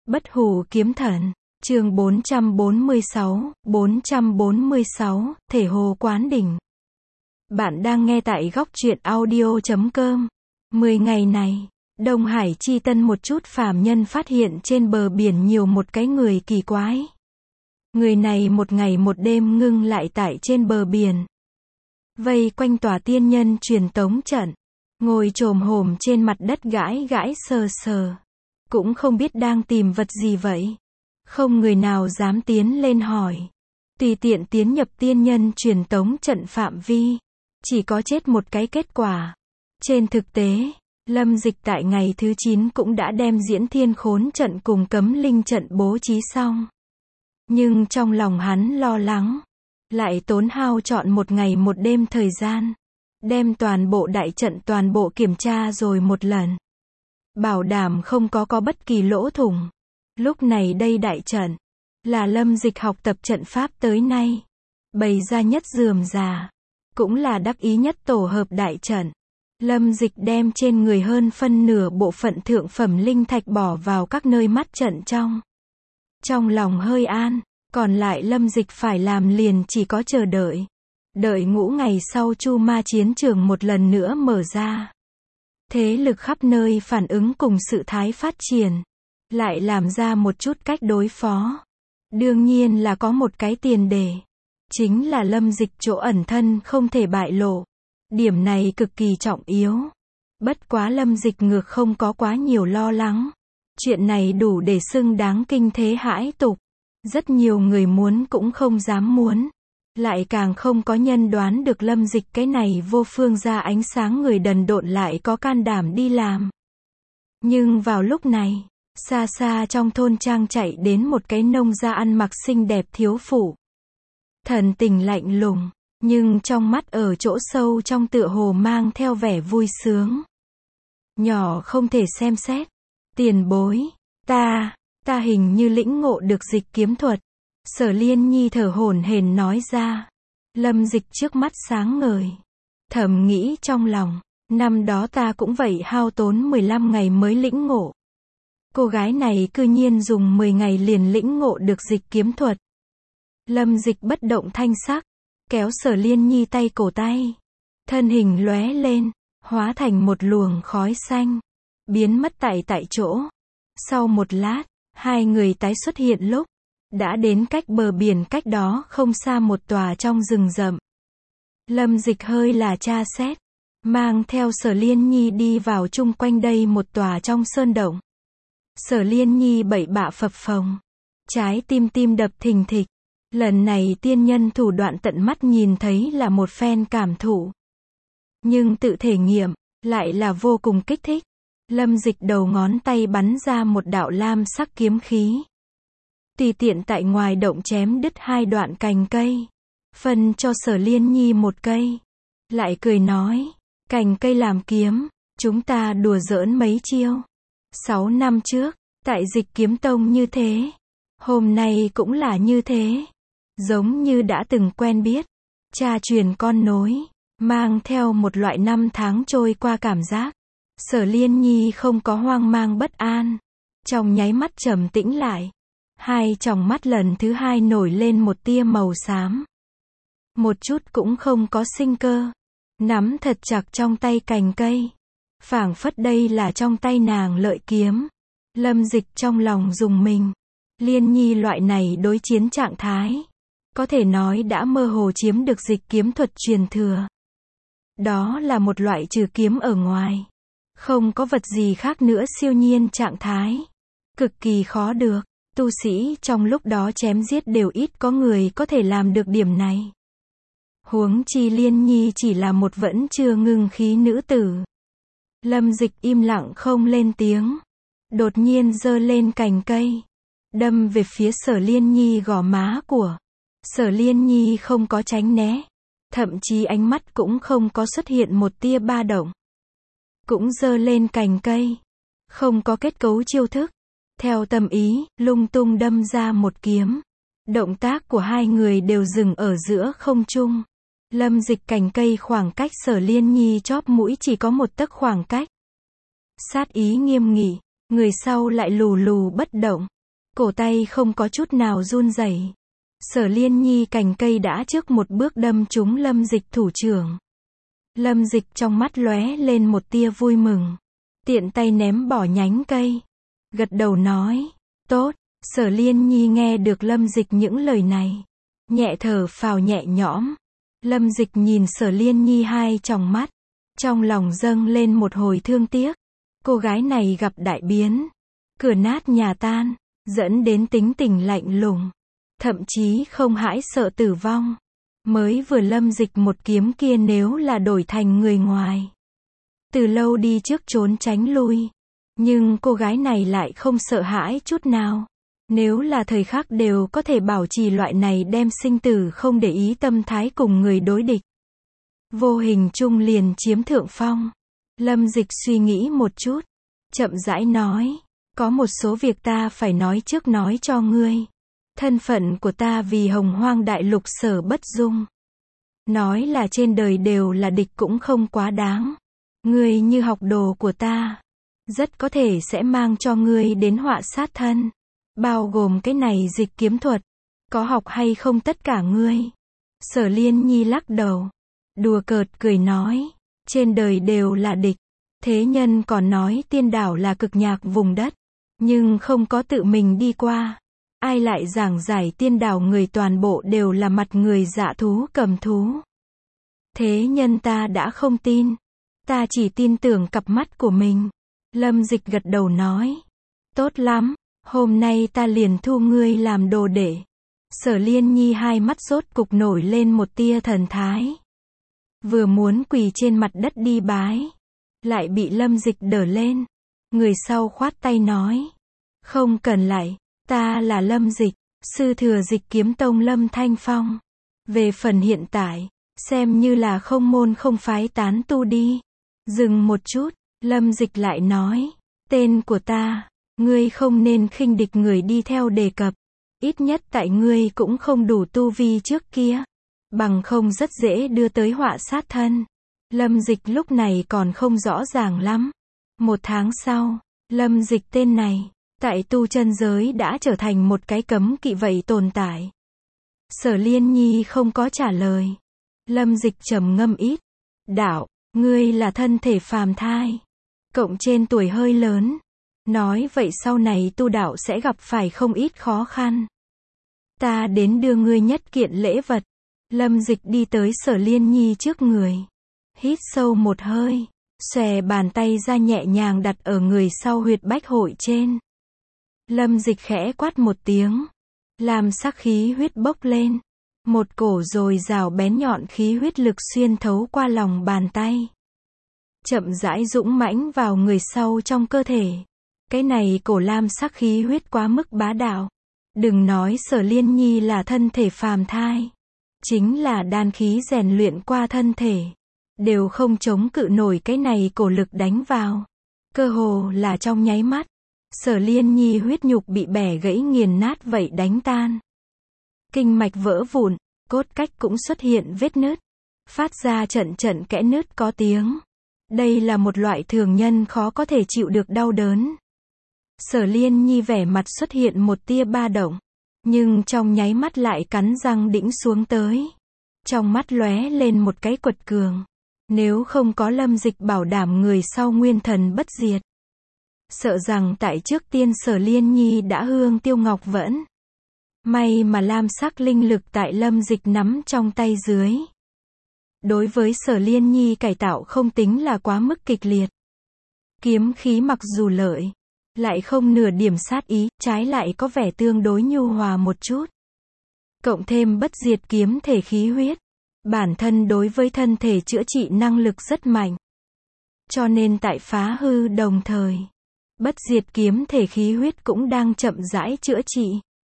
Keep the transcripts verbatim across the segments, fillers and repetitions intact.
Bất hủ kiếm thần, chương bốn trăm bốn mươi sáu, bốn trăm bốn mươi sáu, Thể hồ quán đỉnh. Bạn đang nghe tại góc truyện audio chấm com. Mười ngày này, Đông Hải Chi Tân một chút phàm nhân phát hiện trên bờ biển nhiều một cái người kỳ quái. Người này một ngày một đêm ngưng lại tại trên bờ biển. Vây quanh tòa tiên nhân truyền tống trận. Ngồi chồm hổm trên mặt đất gãi gãi sờ sờ. Cũng không biết đang tìm vật gì vậy. Không người nào dám tiến lên hỏi. Tùy tiện tiến nhập tiên nhân truyền tống trận phạm vi. Chỉ có chết một cái kết quả. Trên thực tế, Lâm Dịch tại ngày thứ chín cũng đã đem diễn thiên khốn trận cùng cấm linh trận bố trí xong. Nhưng trong lòng hắn lo lắng. Lại tốn hao chọn một ngày một đêm thời gian. Đem toàn bộ đại trận toàn bộ kiểm tra rồi một lần. Bảo đảm không có có bất kỳ lỗ thủng. Lúc này đây đại trận. Là Lâm Dịch học tập trận pháp tới nay. Bày ra nhất rườm rà. Cũng là đắc ý nhất tổ hợp đại trận. Lâm Dịch đem trên người hơn phân nửa bộ phận thượng phẩm linh thạch bỏ vào các nơi mắt trận trong. Trong lòng hơi an. Còn lại Lâm Dịch phải làm liền chỉ có chờ đợi. Đợi ngũ ngày sau Chu Ma chiến trường một lần nữa mở ra. Thế lực khắp nơi phản ứng cùng sự thái phát triển. Lại làm ra một chút cách đối phó. Đương nhiên là có một cái tiền đề. Chính là Lâm Dịch chỗ ẩn thân không thể bại lộ. Điểm này cực kỳ trọng yếu. Bất quá Lâm Dịch ngược không có quá nhiều lo lắng. Chuyện này đủ để xưng đáng kinh thế hãi tục. Rất nhiều người muốn cũng không dám muốn. Lại càng không có nhân đoán được Lâm Dịch cái này vô phương ra ánh sáng người đần độn lại có can đảm đi làm. Nhưng vào lúc này, xa xa trong thôn trang chạy đến một cái nông gia ăn mặc xinh đẹp thiếu phụ. Thần tình lạnh lùng, nhưng trong mắt ở chỗ sâu trong tựa hồ mang theo vẻ vui sướng. Nhỏ không thể xem xét. Tiền bối, ta, ta hình như lĩnh ngộ được dịch kiếm thuật. Sở Liên Nhi thở hổn hển nói ra. Lâm Dịch trước mắt sáng ngời. Thầm nghĩ trong lòng, năm đó ta cũng vậy hao tốn mười lăm ngày mới lĩnh ngộ. Cô gái này cư nhiên dùng mười ngày liền lĩnh ngộ được dịch kiếm thuật. Lâm Dịch bất động thanh sắc, kéo Sở Liên Nhi tay cổ tay. Thân hình lóe lên, hóa thành một luồng khói xanh. Biến mất tại tại chỗ. Sau một lát, hai người tái xuất hiện lúc. Đã đến cách bờ biển cách đó không xa một tòa trong rừng rậm. Lâm Dịch hơi là tra xét. Mang theo Sở Liên Nhi đi vào chung quanh đây một tòa trong sơn động. Sở Liên Nhi bậy bạ phập phồng. Trái tim tim đập thình thịch. Lần này tiên nhân thủ đoạn tận mắt nhìn thấy là một phen cảm thụ. Nhưng tự thể nghiệm, lại là vô cùng kích thích. Lâm Dịch đầu ngón tay bắn ra một đạo lam sắc kiếm khí. Tùy tiện tại ngoài động chém đứt hai đoạn cành cây. Phân cho Sở Liên Nhi một cây. Lại cười nói, cành cây làm kiếm, chúng ta đùa giỡn mấy chiêu. Sáu năm trước, tại Dịch Kiếm Tông như thế. Hôm nay cũng là như thế. Giống như đã từng quen biết. Cha truyền con nối, mang theo một loại năm tháng trôi qua cảm giác. Sở Liên Nhi không có hoang mang bất an. Trong nháy mắt trầm tĩnh lại. Hai tròng mắt lần thứ hai nổi lên một tia màu xám. Một chút cũng không có sinh cơ. Nắm thật chặt trong tay cành cây. Phảng phất đây là trong tay nàng lợi kiếm. Lâm Dịch trong lòng rùng mình. Liên Nhi loại này đối chiến trạng thái. Có thể nói đã mơ hồ chiếm được dịch kiếm thuật truyền thừa. Đó là một loại trừ kiếm ở ngoài. Không có vật gì khác nữa siêu nhiên trạng thái. Cực kỳ khó được. Tu sĩ trong lúc đó chém giết đều ít có người có thể làm được điểm này. Huống chi Liên Nhi chỉ là một vẫn chưa ngưng khí nữ tử. Lâm Dịch im lặng không lên tiếng. Đột nhiên giơ lên cành cây. Đâm về phía Sở Liên Nhi gò má của. Sở Liên Nhi không có tránh né. Thậm chí ánh mắt cũng không có xuất hiện một tia ba động. Cũng giơ lên cành cây. Không có kết cấu chiêu thức. Theo tâm ý, lung tung đâm ra một kiếm. Động tác của hai người đều dừng ở giữa không trung. Lâm Dịch cành cây khoảng cách Sở Liên Nhi chóp mũi chỉ có một tấc khoảng cách. Sát ý nghiêm nghị, người sau lại lù lù bất động. Cổ tay không có chút nào run rẩy. Sở Liên Nhi cành cây đã trước một bước đâm trúng Lâm Dịch thủ trưởng. Lâm Dịch trong mắt lóe lên một tia vui mừng. Tiện tay ném bỏ nhánh cây. Gật đầu nói, tốt. Sở Liên Nhi nghe được Lâm Dịch những lời này. Nhẹ thở phào nhẹ nhõm. Lâm Dịch nhìn Sở Liên Nhi hai tròng mắt. Trong lòng dâng lên một hồi thương tiếc. Cô gái này gặp đại biến. Cửa nát nhà tan. Dẫn đến tính tình lạnh lùng. Thậm chí không hãi sợ tử vong. Mới vừa Lâm Dịch một kiếm kia nếu là đổi thành người ngoài. Từ lâu đi trước trốn tránh lui. Nhưng cô gái này lại không sợ hãi chút nào. Nếu là thời khắc đều có thể bảo trì loại này đem sinh tử không để ý tâm thái cùng người đối địch. Vô hình chung liền chiếm thượng phong. Lâm Dịch suy nghĩ một chút. Chậm rãi nói. Có một số việc ta phải nói trước nói cho ngươi. Thân phận của ta vì Hồng Hoang Đại Lục Sở Bất Dung. Nói là trên đời đều là địch cũng không quá đáng. Ngươi như học đồ của ta. Rất có thể sẽ mang cho ngươi đến họa sát thân. Bao gồm cái này dịch kiếm thuật. Có học hay không tất cả ngươi. Sở Liên Nhi lắc đầu. Đùa cợt cười nói. Trên đời đều là địch. Thế nhân còn nói tiên đảo là cực nhạc vùng đất. Nhưng không có tự mình đi qua. Ai lại giảng giải tiên đảo người toàn bộ đều là mặt người dạ thú cầm thú. Thế nhân ta đã không tin. Ta chỉ tin tưởng cặp mắt của mình. Lâm Dịch gật đầu nói. Tốt lắm. Hôm nay ta liền thu ngươi làm đồ đệ. Sở Liên Nhi hai mắt rốt cục nổi lên một tia thần thái. Vừa muốn quỳ trên mặt đất đi bái. Lại bị Lâm Dịch đỡ lên. Người sau khoát tay nói. Không cần lại. Ta là Lâm Dịch. Sư thừa Dịch Kiếm Tông Lâm Thanh Phong. Về phần hiện tại. Xem như là không môn không phái tán tu đi. Dừng một chút. Lâm Dịch lại nói. Tên của ta. Ngươi không nên khinh địch người đi theo đề cập. Ít nhất tại ngươi cũng không đủ tu vi trước kia. Bằng không rất dễ đưa tới họa sát thân. Lâm Dịch lúc này còn không rõ ràng lắm. Một tháng sau, Lâm Dịch tên này, tại tu chân giới đã trở thành một cái cấm kỵ vậy tồn tại. Sở Liên Nhi không có trả lời. Lâm Dịch trầm ngâm ít. Đạo, ngươi là thân thể phàm thai. Cộng trên tuổi hơi lớn. Nói vậy sau này tu đạo sẽ gặp phải không ít khó khăn. Ta đến đưa ngươi nhất kiện lễ vật. Lâm Dịch đi tới Sở Liên Nhi trước người. Hít sâu một hơi. Xòe bàn tay ra nhẹ nhàng đặt ở người sau huyệt bách hội trên. Lâm Dịch khẽ quát một tiếng. Làm sắc khí huyết bốc lên. Một cổ dồi dào bén nhọn khí huyết lực xuyên thấu qua lòng bàn tay. Chậm rãi dũng mãnh vào người sau trong cơ thể. Cái này cổ lam sắc khí huyết quá mức bá đạo. Đừng nói Sở Liên Nhi là thân thể phàm thai. Chính là đan khí rèn luyện qua thân thể. Đều không chống cự nổi cái này cổ lực đánh vào. Cơ hồ là trong nháy mắt. Sở Liên Nhi huyết nhục bị bẻ gãy nghiền nát vậy đánh tan. Kinh mạch vỡ vụn, cốt cách cũng xuất hiện vết nứt. Phát ra trận trận kẽ nứt có tiếng. Đây là một loại thường nhân khó có thể chịu được đau đớn. Sở Liên Nhi vẻ mặt xuất hiện một tia ba động. Nhưng trong nháy mắt lại cắn răng đĩnh xuống tới. Trong mắt lóe lên một cái quật cường. Nếu không có Lâm Dịch bảo đảm người sau nguyên thần bất diệt. Sợ rằng tại trước tiên Sở Liên Nhi đã hương tiêu ngọc vẫn. May mà lam sắc linh lực tại Lâm Dịch nắm trong tay dưới. Đối với Sở Liên Nhi cải tạo không tính là quá mức kịch liệt. Kiếm khí mặc dù lợi, lại không nửa điểm sát ý, trái lại có vẻ tương đối nhu hòa một chút. Cộng thêm bất diệt kiếm thể khí huyết. Bản thân đối với thân thể chữa trị năng lực rất mạnh. Cho nên tại phá hư đồng thời. Bất diệt kiếm thể khí huyết cũng đang chậm rãi chữa trị.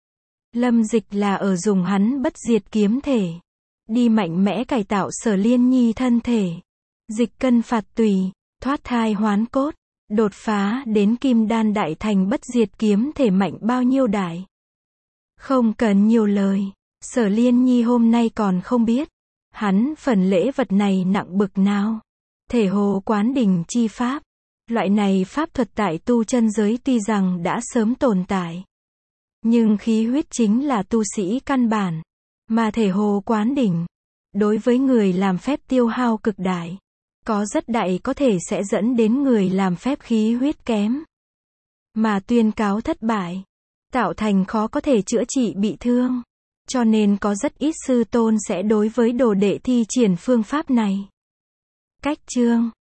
Lâm Dịch là ở dùng hắn bất diệt kiếm thể. Đi mạnh mẽ cải tạo Sở Liên Nhi thân thể. Dịch cân phạt tùy, thoát thai hoán cốt. Đột phá đến kim đan đại thành bất diệt kiếm thể mạnh bao nhiêu đại. Không cần nhiều lời. Sở Liên Nhi hôm nay còn không biết. Hắn phần lễ vật này nặng bực nào. Thể hồ quán đỉnh chi pháp. Loại này pháp thuật tại tu chân giới tuy rằng đã sớm tồn tại. Nhưng khí huyết chính là tu sĩ căn bản, mà thể hồ quán đỉnh, đối với người làm phép tiêu hao cực đại, có rất đại có thể sẽ dẫn đến người làm phép khí huyết kém, mà tuyên cáo thất bại, tạo thành khó có thể chữa trị bị thương. Cho nên có rất ít sư tôn sẽ đối với đồ đệ thi triển phương pháp này. Cách chương